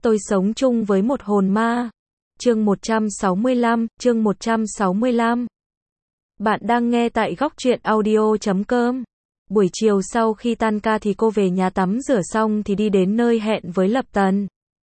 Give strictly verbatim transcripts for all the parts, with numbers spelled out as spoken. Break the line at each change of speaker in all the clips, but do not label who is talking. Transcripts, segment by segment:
Tôi sống chung với một hồn ma. Chương một trăm sáu mươi lăm, chương một trăm sáu mươi lăm. Bạn đang nghe tại góc truyện audio chấm com. Buổi chiều sau khi tan ca thì cô về nhà tắm rửa xong thì đi đến nơi hẹn với Lập Tần.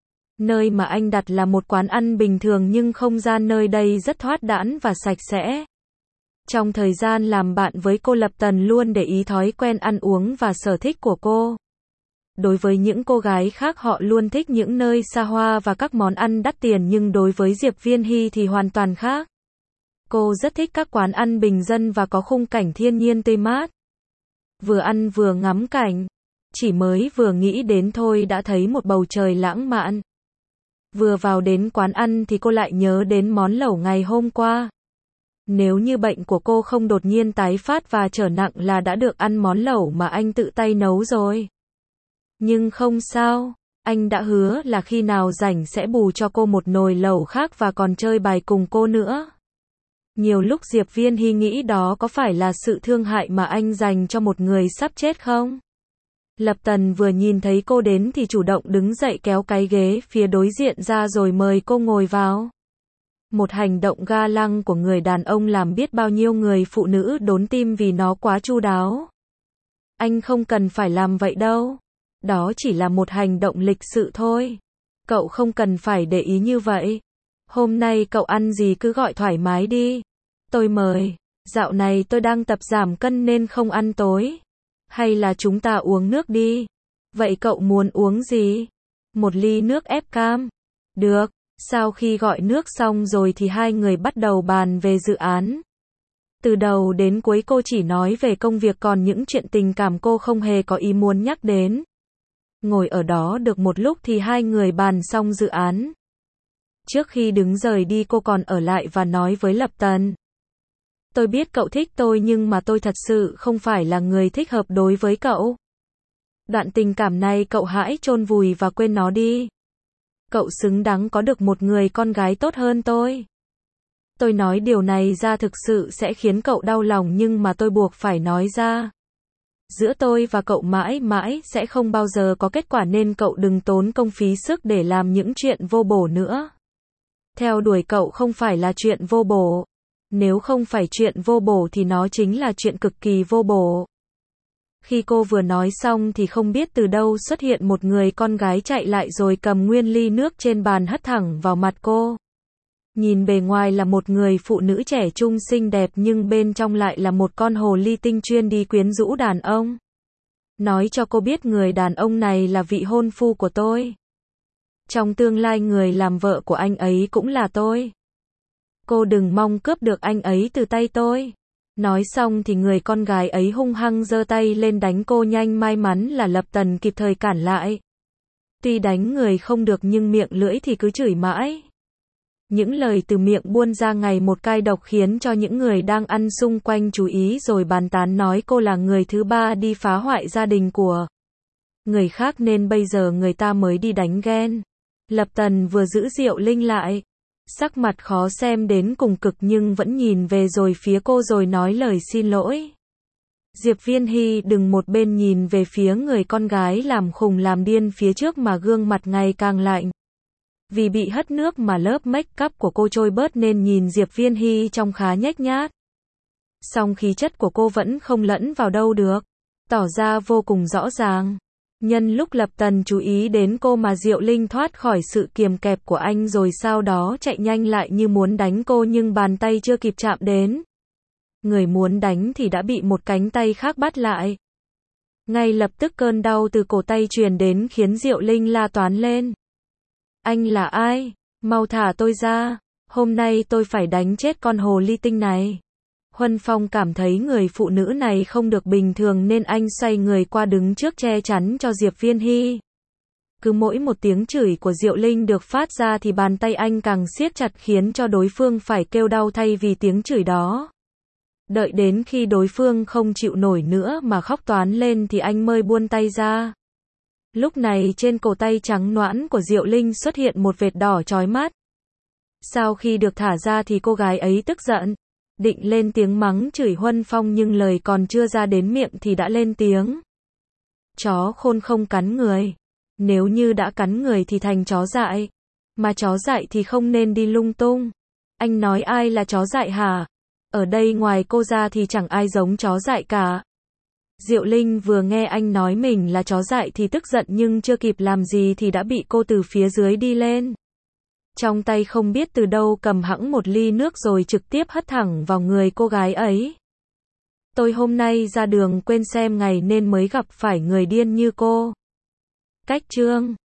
Nơi mà anh đặt là một quán ăn bình thường nhưng không gian nơi đây rất thoát đãng và sạch sẽ. Trong thời gian làm bạn với cô, Lập Tần luôn để ý thói quen ăn uống và sở thích của cô. Đối với những cô gái khác, họ luôn thích những nơi xa hoa và các món ăn đắt tiền, nhưng đối với Diệp Viên Hy thì hoàn toàn khác. Cô rất thích các quán ăn bình dân và có khung cảnh thiên nhiên tươi mát. Vừa ăn vừa ngắm cảnh, chỉ mới vừa nghĩ đến thôi đã thấy một bầu trời lãng mạn. Vừa vào đến quán ăn thì cô lại nhớ đến món lẩu ngày hôm qua. Nếu như bệnh của cô không đột nhiên tái phát và trở nặng là đã được ăn món lẩu mà anh tự tay nấu rồi. Nhưng không sao, anh đã hứa là khi nào rảnh sẽ bù cho cô một nồi lẩu khác và còn chơi bài cùng cô nữa. Nhiều lúc Diệp Viên Hy nghĩ đó có phải là sự thương hại mà anh dành cho một người sắp chết không? Lập Tần vừa nhìn thấy cô đến thì chủ động đứng dậy kéo cái ghế phía đối diện ra rồi mời cô ngồi vào. Một hành động ga lăng của người đàn ông làm biết bao nhiêu người phụ nữ đốn tim vì nó quá chu đáo. Anh không cần phải làm vậy đâu. Đó chỉ là một hành động lịch sự thôi. Cậu không cần phải để ý như vậy. Hôm nay cậu ăn gì cứ gọi thoải mái đi. Tôi mời. Dạo này tôi đang tập giảm cân nên không ăn tối. Hay là chúng ta uống nước đi. Vậy cậu muốn uống gì? Một ly nước ép cam. Được. Sau khi gọi nước xong rồi thì hai người bắt đầu bàn về dự án. Từ đầu đến cuối cô chỉ nói về công việc, còn những chuyện tình cảm cô không hề có ý muốn nhắc đến. Ngồi ở đó được một lúc thì hai người bàn xong dự án. Trước khi đứng rời đi cô còn ở lại và nói với Lập Tần. Tôi biết cậu thích tôi nhưng mà tôi thật sự không phải là người thích hợp đối với cậu. Đoạn tình cảm này cậu hãy chôn vùi và quên nó đi. Cậu xứng đáng có được một người con gái tốt hơn tôi. Tôi nói điều này ra thực sự sẽ khiến cậu đau lòng nhưng mà tôi buộc phải nói ra. Giữa tôi và cậu mãi mãi sẽ không bao giờ có kết quả nên cậu đừng tốn công phí sức để làm những chuyện vô bổ nữa. Theo đuổi cậu không phải là chuyện vô bổ. Nếu không phải chuyện vô bổ thì nó chính là chuyện cực kỳ vô bổ. Khi cô vừa nói xong thì không biết từ đâu xuất hiện một người con gái chạy lại rồi cầm nguyên ly nước trên bàn hất thẳng vào mặt cô. Nhìn bề ngoài là một người phụ nữ trẻ trung xinh đẹp nhưng bên trong lại là một con hồ ly tinh chuyên đi quyến rũ đàn ông. Nói cho cô biết người đàn ông này là vị hôn phu của tôi. Trong tương lai người làm vợ của anh ấy cũng là tôi. Cô đừng mong cướp được anh ấy từ tay tôi. Nói xong thì người con gái ấy hung hăng giơ tay lên đánh cô, nhanh may mắn là Lập Tần kịp thời cản lại. Tuy đánh người không được nhưng miệng lưỡi thì cứ chửi mãi. Những lời từ miệng buôn ra ngày một cay độc khiến cho những người đang ăn xung quanh chú ý rồi bàn tán nói cô là người thứ ba đi phá hoại gia đình của người khác nên bây giờ người ta mới đi đánh ghen. Lập Tần vừa giữ Diệu Linh lại, sắc mặt khó xem đến cùng cực nhưng vẫn nhìn về rồi phía cô rồi nói lời xin lỗi. Diệp Viên Hy đừng một bên nhìn về phía người con gái làm khùng làm điên phía trước mà gương mặt ngày càng lạnh. Vì bị hất nước mà lớp make up của cô trôi bớt nên nhìn Diệp Viên Hy trông khá nhếch nhác. Song khí chất của cô vẫn không lẫn vào đâu được, tỏ ra vô cùng rõ ràng. Nhân lúc Lập Tần chú ý đến cô mà Diệu Linh thoát khỏi sự kiềm kẹp của anh rồi sau đó chạy nhanh lại như muốn đánh cô nhưng bàn tay chưa kịp chạm đến. Người muốn đánh thì đã bị một cánh tay khác bắt lại. Ngay lập tức cơn đau từ cổ tay truyền đến khiến Diệu Linh la toán lên. Anh là ai? Mau thả tôi ra. Hôm nay tôi phải đánh chết con hồ ly tinh này. Huân Phong cảm thấy người phụ nữ này không được bình thường nên anh xoay người qua đứng trước che chắn cho Diệp Viên Hy. Cứ mỗi một tiếng chửi của Diệu Linh được phát ra thì bàn tay anh càng siết chặt khiến cho đối phương phải kêu đau thay vì tiếng chửi đó. Đợi đến khi đối phương không chịu nổi nữa mà khóc toán lên thì anh mới buông tay ra. Lúc này trên cổ tay trắng nõn của Diệu Linh xuất hiện một vệt đỏ chói mắt. Sau khi được thả ra thì cô gái ấy tức giận, định lên tiếng mắng chửi Huân Phong nhưng lời còn chưa ra đến miệng thì đã lên tiếng. Chó khôn không cắn người. Nếu như đã cắn người thì thành chó dại. Mà chó dại thì không nên đi lung tung. Anh nói ai là chó dại hả? Ở đây ngoài cô ra thì chẳng ai giống chó dại cả. Diệu Linh vừa nghe anh nói mình là chó dại thì tức giận nhưng chưa kịp làm gì thì đã bị cô từ phía dưới đi lên. Trong tay không biết từ đâu cầm hẵng một ly nước rồi trực tiếp hất thẳng vào người cô gái ấy. Tôi hôm nay ra đường quên xem ngày nên mới gặp phải người điên như cô. Cách chương